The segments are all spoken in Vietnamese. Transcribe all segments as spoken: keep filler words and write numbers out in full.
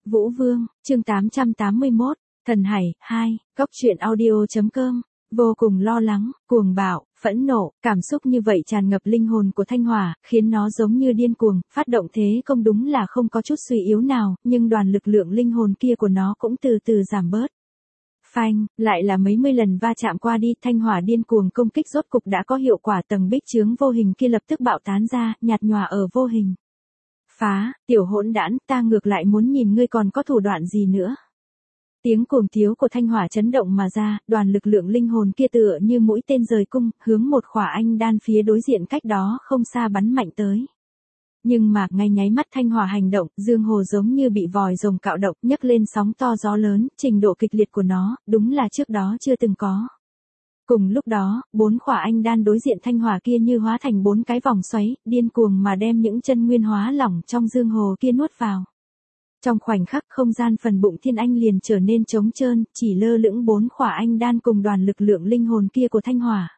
Vũ Vương, chương tám trăm tám mươi mốt, Thần Hải, hai, góc truyện audio.com, vô cùng lo lắng, cuồng bạo, phẫn nộ, cảm xúc như vậy tràn ngập linh hồn của Thanh Hỏa, khiến nó giống như điên cuồng, phát động thế công đúng là không có chút suy yếu nào, nhưng đoàn lực lượng linh hồn kia của nó cũng từ từ giảm bớt. Phanh, lại là mấy mươi lần va chạm qua đi, Thanh Hỏa điên cuồng công kích rốt cục đã có hiệu quả, tầng bích chướng vô hình kia lập tức bạo tán ra, nhạt nhòa ở vô hình. Phá, tiểu hỗn đản, ta ngược lại muốn nhìn ngươi còn có thủ đoạn gì nữa. Tiếng cuồng tiếu của Thanh Hỏa chấn động mà ra, đoàn lực lượng linh hồn kia tựa như mũi tên rời cung, hướng một khỏa anh đan phía đối diện cách đó không xa bắn mạnh tới. Nhưng mà, ngay nháy mắt Thanh Hỏa hành động, dương hồ giống như bị vòi rồng cạo động, nhấc lên sóng to gió lớn, trình độ kịch liệt của nó, đúng là trước đó chưa từng có. Cùng lúc đó, bốn khỏa anh đan đối diện Thanh Hỏa kia như hóa thành bốn cái vòng xoáy, điên cuồng mà đem những chân nguyên hóa lỏng trong dương hồ kia nuốt vào. Trong khoảnh khắc không gian phần bụng thiên anh liền trở nên trống trơn, chỉ lơ lửng bốn khỏa anh đan cùng đoàn lực lượng linh hồn kia của Thanh Hỏa.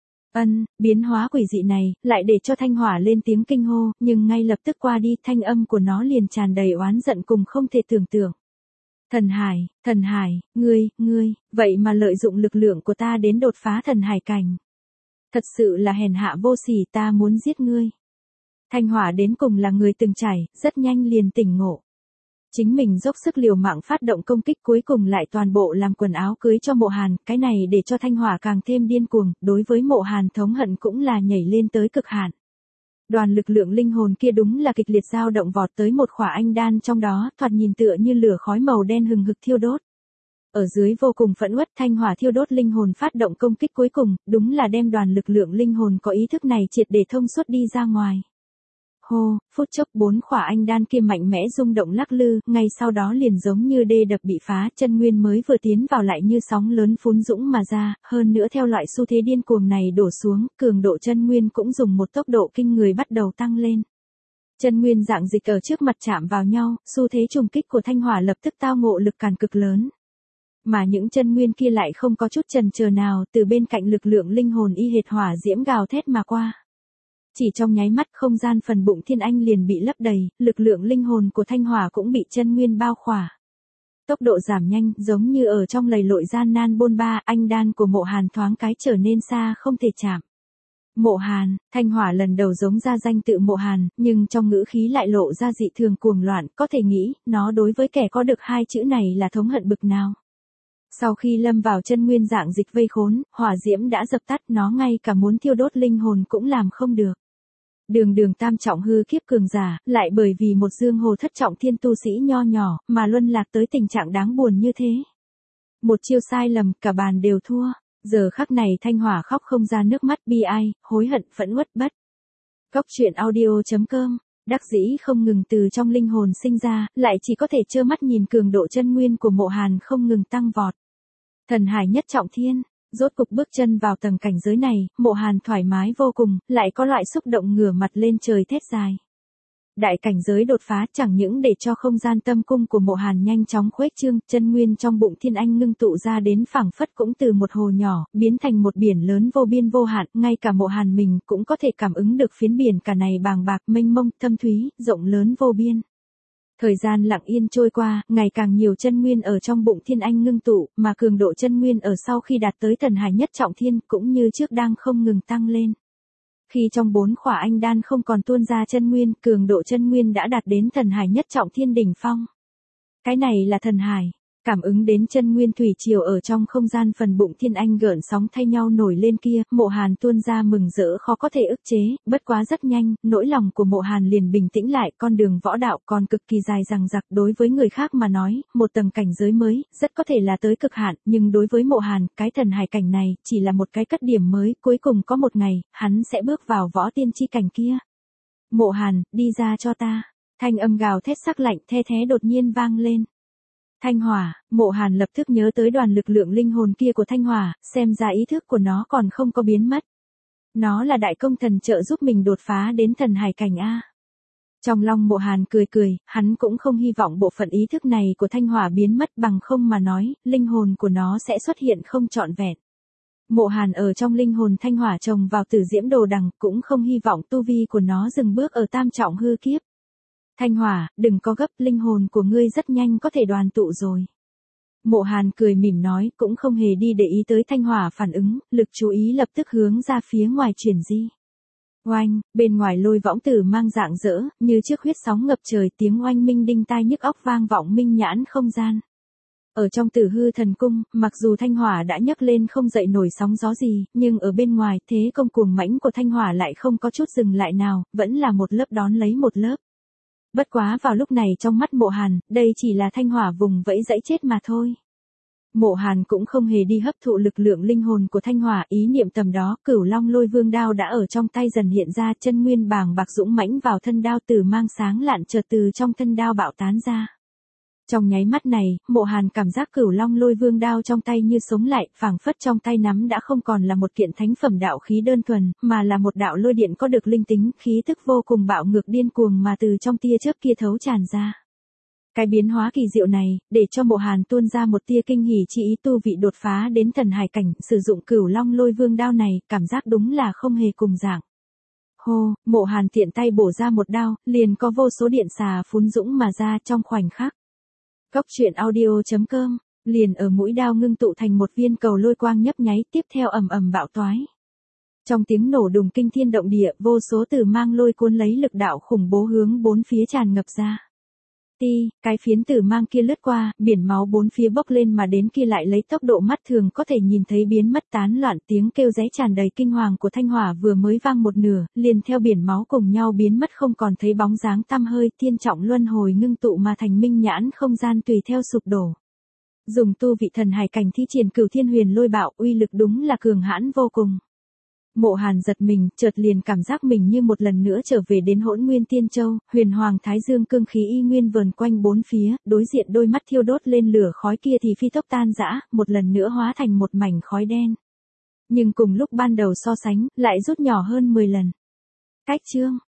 Ân, biến hóa quỷ dị này, lại để cho Thanh Hỏa lên tiếng kinh hô, nhưng ngay lập tức qua đi, thanh âm của nó liền tràn đầy oán giận cùng không thể tưởng tượng. Thần Hải, Thần Hải, ngươi, ngươi, vậy mà lợi dụng lực lượng của ta đến đột phá Thần Hải cảnh. Thật sự là hèn hạ vô sỉ, ta muốn giết ngươi. Thanh Hỏa đến cùng là người từng trải, rất nhanh liền tỉnh ngộ. Chính mình dốc sức liều mạng phát động công kích, cuối cùng lại toàn bộ làm quần áo cưới cho Mộ Hàn, cái này để cho Thanh Hỏa càng thêm điên cuồng, đối với Mộ Hàn thống hận cũng là nhảy lên tới cực hạn. Đoàn lực lượng linh hồn kia đúng là kịch liệt dao động vọt tới một khỏa anh đan trong đó, thoạt nhìn tựa như lửa khói màu đen hừng hực thiêu đốt. Ở dưới vô cùng phẫn uất, Thanh Hỏa thiêu đốt linh hồn phát động công kích cuối cùng, đúng là đem đoàn lực lượng linh hồn có ý thức này triệt để thông suốt đi ra ngoài. Hô, phút chốc bốn khỏa anh đan kia mạnh mẽ rung động lắc lư, ngay sau đó liền giống như đê đập bị phá, chân nguyên mới vừa tiến vào lại như sóng lớn phún dũng mà ra, hơn nữa theo loại xu thế điên cuồng này đổ xuống, cường độ chân nguyên cũng dùng một tốc độ kinh người bắt đầu tăng lên. Chân nguyên dạng dịch ở trước mặt chạm vào nhau, xu thế trùng kích của Thanh Hỏa lập tức tao ngộ lực càn cực lớn. Mà những chân nguyên kia lại không có chút chần chờ nào, từ bên cạnh lực lượng linh hồn y hệt hỏa diễm gào thét mà qua. Chỉ trong nháy mắt không gian phần bụng thiên anh liền bị lấp đầy, lực lượng linh hồn của Thanh Hỏa cũng bị chân nguyên bao khỏa. Tốc độ giảm nhanh, giống như ở trong lầy lội gian nan bôn ba, anh đan của Mộ Hàn thoáng cái trở nên xa không thể chạm. Mộ Hàn, Thanh Hỏa lần đầu giống ra danh tự Mộ Hàn, nhưng trong ngữ khí lại lộ ra dị thường cuồng loạn, có thể nghĩ, nó đối với kẻ có được hai chữ này là thống hận bực nào. Sau khi lâm vào chân nguyên dạng dịch vây khốn, hỏa diễm đã dập tắt, nó ngay cả muốn thiêu đốt linh hồn cũng làm không được. Đường đường tam trọng hư kiếp cường giả, lại bởi vì một dương hồ thất trọng thiên tu sĩ nho nhỏ, mà luân lạc tới tình trạng đáng buồn như thế. Một chiêu sai lầm, cả bàn đều thua. Giờ khắc này Thanh Hỏa khóc không ra nước mắt, bi ai, hối hận, phẫn uất bất. Góc truyện audio.com, đắc dĩ không ngừng từ trong linh hồn sinh ra, lại chỉ có thể trơ mắt nhìn cường độ chân nguyên của Mộ Hàn không ngừng tăng vọt. Thần Hải nhất trọng thiên. Rốt cục bước chân vào tầng cảnh giới này, Mộ Hàn thoải mái vô cùng, lại có loại xúc động ngửa mặt lên trời thét dài. Đại cảnh giới đột phá chẳng những để cho không gian tâm cung của Mộ Hàn nhanh chóng khuếch trương, chân nguyên trong bụng thiên anh ngưng tụ ra đến phảng phất cũng từ một hồ nhỏ, biến thành một biển lớn vô biên vô hạn, ngay cả Mộ Hàn mình cũng có thể cảm ứng được phiến biển cả này bàng bạc mênh mông, thâm thúy, rộng lớn vô biên. Thời gian lặng yên trôi qua, ngày càng nhiều chân nguyên ở trong bụng thiên anh ngưng tụ, mà cường độ chân nguyên ở sau khi đạt tới Thần Hải nhất trọng thiên cũng như trước đang không ngừng tăng lên. Khi trong bốn khỏa anh đan không còn tuôn ra chân nguyên, cường độ chân nguyên đã đạt đến Thần Hải nhất trọng thiên đỉnh phong. Cái này là Thần Hải. Cảm ứng đến chân nguyên thủy triều ở trong không gian phần bụng thiên anh gợn sóng thay nhau nổi lên kia, Mộ Hàn tuôn ra mừng rỡ khó có thể ức chế, bất quá rất nhanh, nỗi lòng của Mộ Hàn liền bình tĩnh lại, con đường võ đạo còn cực kỳ dài dằng dặc, đối với người khác mà nói, một tầng cảnh giới mới, rất có thể là tới cực hạn, nhưng đối với Mộ Hàn, cái Thần Hải cảnh này, chỉ là một cái cất điểm mới, cuối cùng có một ngày, hắn sẽ bước vào võ tiên chi cảnh kia. Mộ Hàn, đi ra cho ta. Thanh âm gào thét sắc lạnh the thé đột nhiên vang lên. Thanh Hỏa, Mộ Hàn lập tức nhớ tới đoàn lực lượng linh hồn kia của Thanh Hỏa, xem ra ý thức của nó còn không có biến mất. Nó là đại công thần trợ giúp mình đột phá đến Thần Hải cảnh A. Trong lòng Mộ Hàn cười cười, hắn cũng không hy vọng bộ phận ý thức này của Thanh Hỏa biến mất, bằng không mà nói, linh hồn của nó sẽ xuất hiện không trọn vẹn. Mộ Hàn ở trong linh hồn Thanh Hỏa trồng vào Tử Diễm Đồ Đằng, cũng không hy vọng tu vi của nó dừng bước ở tam trọng hư kiếp. Thanh Hỏa, đừng có gấp, linh hồn của ngươi rất nhanh có thể đoàn tụ rồi. Mộ Hàn cười mỉm nói, cũng không hề đi để ý tới Thanh Hỏa phản ứng, lực chú ý lập tức hướng ra phía ngoài chuyển di. Oanh, bên ngoài lôi võng tử mang dạng dỡ, như trước huyết sóng ngập trời, tiếng oanh minh đinh tai nhức óc vang vọng minh nhãn không gian. Ở trong Tử Hư Thần Cung, mặc dù Thanh Hỏa đã nhấc lên không dậy nổi sóng gió gì, nhưng ở bên ngoài, thế công cuồng mãnh của Thanh Hỏa lại không có chút dừng lại nào, vẫn là một lớp đón lấy một lớp. Bất quá vào lúc này trong mắt Mộ Hàn, đây chỉ là Thanh Hỏa vùng vẫy dãy chết mà thôi. Mộ Hàn cũng không hề đi hấp thụ lực lượng linh hồn của Thanh Hỏa, ý niệm tầm đó, Cửu Long Lôi Vương đao đã ở trong tay dần hiện ra, chân nguyên bàng bạc dũng mãnh vào thân đao, từ mang sáng lạn chợt từ trong thân đao bạo tán ra. Trong nháy mắt này, Mộ Hàn cảm giác Cửu Long Lôi Vương đao trong tay như sống lại, phảng phất trong tay nắm đã không còn là một kiện thánh phẩm đạo khí đơn thuần, mà là một đạo lôi điện có được linh tính, khí tức vô cùng bạo ngược điên cuồng mà từ trong tia chớp kia thấu tràn ra. Cái biến hóa kỳ diệu này, để cho Mộ Hàn tuôn ra một tia kinh hỉ chi ý, tu vị đột phá đến thần hải cảnh, sử dụng Cửu Long Lôi Vương đao này, cảm giác đúng là không hề cùng dạng. Hô, Mộ Hàn tiện tay bổ ra một đao, liền có vô số điện xà phún dũng mà ra trong khoảnh khắc. Cốc truyện audio chấm com, liền ở mũi đao ngưng tụ thành một viên cầu lôi quang nhấp nháy, tiếp theo ầm ầm bạo toái. Trong tiếng nổ đùng kinh thiên động địa, vô số tử mang lôi cuốn lấy lực đạo khủng bố hướng bốn phía tràn ngập ra. Ti, cái phiến tử mang kia lướt qua, biển máu bốn phía bốc lên mà đến kia lại lấy tốc độ mắt thường có thể nhìn thấy biến mất tán loạn, tiếng kêu ré tràn đầy kinh hoàng của Thanh Hỏa vừa mới vang một nửa, liền theo biển máu cùng nhau biến mất không còn thấy bóng dáng tăm hơi, thiên trọng luân hồi ngưng tụ mà thành minh nhãn không gian tùy theo sụp đổ. Dùng tu vị thần hải cảnh thi triển Cửu Thiên Huyền Lôi Bạo, uy lực đúng là cường hãn vô cùng. Mộ Hàn giật mình, chợt liền cảm giác mình như một lần nữa trở về đến Hỗn Nguyên Tiên Châu, Huyền Hoàng Thái Dương cương khí y nguyên vờn quanh bốn phía, đối diện đôi mắt thiêu đốt lên lửa khói kia thì phi tốc tan rã, một lần nữa hóa thành một mảnh khói đen. Nhưng cùng lúc ban đầu so sánh, lại rút nhỏ hơn mười lần. Cách chương